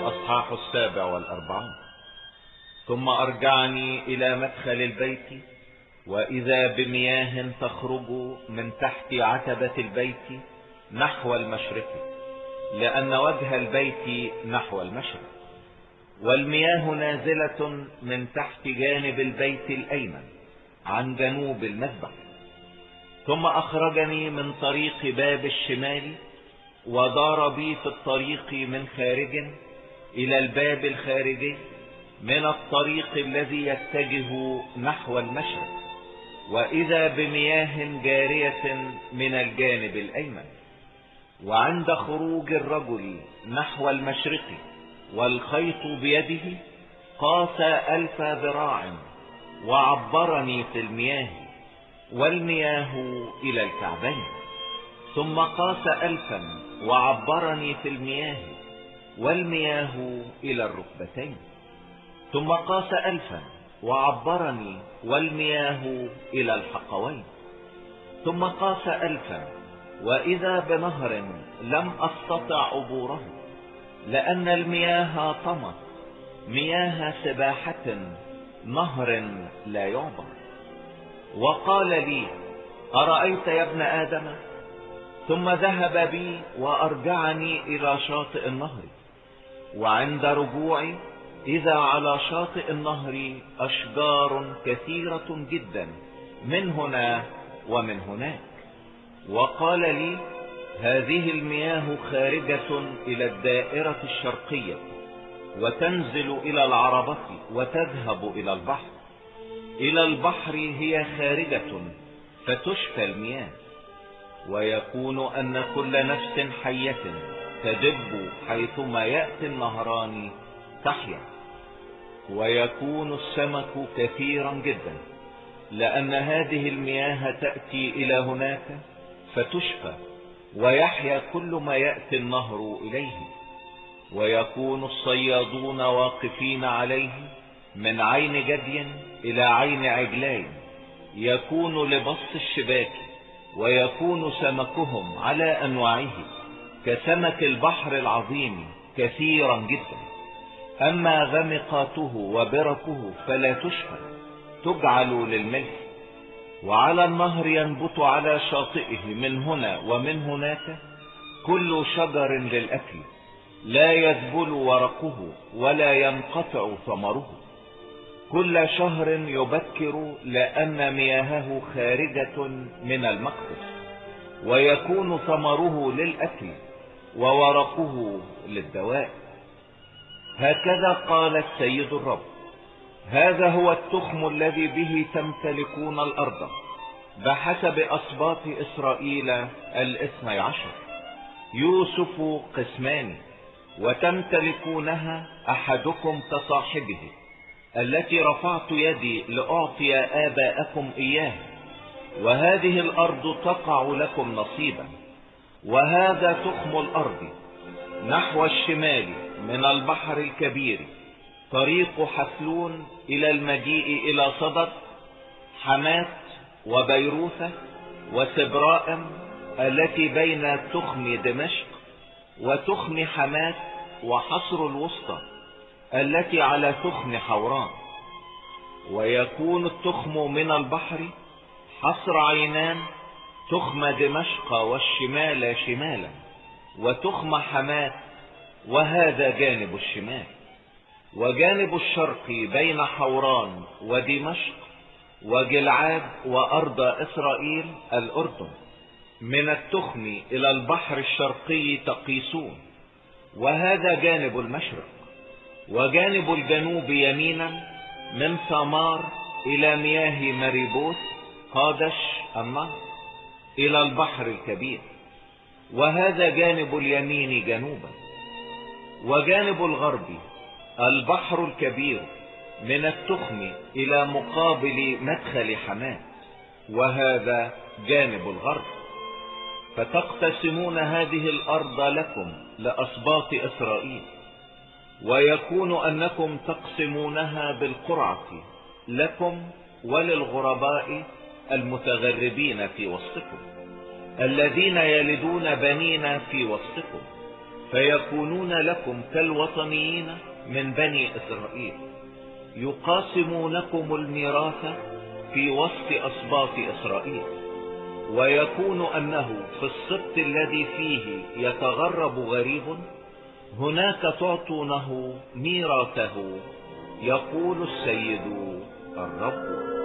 الأصحاح 47. ثم أرجعني إلى مدخل البيت، وإذا بمياه تخرج من تحت عتبة البيت نحو المشرق، لأن وجه البيت نحو المشرق، والمياه نازلة من تحت جانب البيت الأيمن عن جنوب المذبح. ثم أخرجني من طريق باب الشمال، ودار بي في الطريق من خارج إلى الباب الخارجي من الطريق الذي يتجه نحو المشرق، وإذا بمياه جارية من الجانب الأيمن. وعند خروج الرجل نحو المشرق والخيط بيده قاس 1000 ذراع، وعبرني في المياه، والمياه إلى الكعبين. ثم قاس 1000 وعبرني في المياه، والمياه إلى الركبتين. ثم قاس 1000 وعبرني، والمياه إلى الحقوين. ثم قاس 1000، وإذا بنهر لم أستطع عبوره، لأن المياه طمت، مياه سباحة، نهر لا يعبر. وقال لي: أرأيت يا ابن آدم؟ ثم ذهب بي وأرجعني إلى شاطئ النهر، وعند رجوعي إذا على شاطئ النهر أشجار كثيرة جدا من هنا ومن هناك. وقال لي: هذه المياه خارجة إلى الدائرة الشرقية، وتنزل إلى العربة، وتذهب إلى البحر. إلى البحر هي خارجة، فتشفى المياه. ويكون أن كل نفس حية تدب حيثما يأتي النهران تحيا. ويكون السمك كثيرا جدا، لأن هذه المياه تأتي إلى هناك فتشفى، ويحيا كل ما يأتي النهر إليه. ويكون الصيادون واقفين عليه من عين جدي إلى عين عجلاي، يكون لبسط الشباك، ويكون سمكهم على أنواعه كسمك البحر العظيم كثيرا جدا. أما غمقاته وبركه فلا تشفى، تجعل للملح. وعلى النهر ينبت على شاطئه من هنا ومن هناك كل شجر للأكل، لا يذبل ورقه ولا ينقطع ثمره. كل شهر يبكر، لأن مياهه خارجة من المقدس، ويكون ثمره للأكل وورقه للدواء. هكذا قال السيد الرب: هذا هو التخم الذي به تمتلكون الأرض بحسب أسباط إسرائيل 12. يوسف قسمان، وتمتلكونها أحدكم كصاحبه، التي رفعت يدي لأعطي آباءكم إياها. وهذه الأرض تقع لكم نصيبا. وهذا تخم الأرض نحو الشمال من البحر الكبير، طريق حثلون إلى المجيء إلى صدد، حمات وبيروثة وسبرائم، التي بين تخم دمشق وتخم حمات، وحصر الوسطى التي على تخم حوران. ويكون التخم من البحر حصر عينان، تخم دمشق والشمال شمالا، وتخم حمات، وهذا جانب الشمال. وجانب الشرق بين حوران ودمشق وجلعاد وأرض إسرائيل الأردن، من التخم إلى البحر الشرقي تقيسون، وهذا جانب المشرق. وجانب الجنوب يمينا من ثمار إلى مياه مريبوث قادش النهر إلى البحر الكبير، وهذا جانب اليمين جنوبا. وجانب الغرب البحر الكبير من التخم إلى مقابل مدخل حمات، وهذا جانب الغرب. فتقتسمون هذه الأرض لكم لأسباط إسرائيل. ويكون أنكم تقسمونها بالقرعة لكم وللغرباء المتغربين في وسطكم، الذين يلدون بنين في وسطكم. فيكونون لكم كالوطنيين من بني إسرائيل، يقاسمونكم الميراث في وسط أسباط إسرائيل. ويكون أنه في السبط الذي فيه يتغرب غريب هناك تعطونه ميراثه، يقول السيد الرب.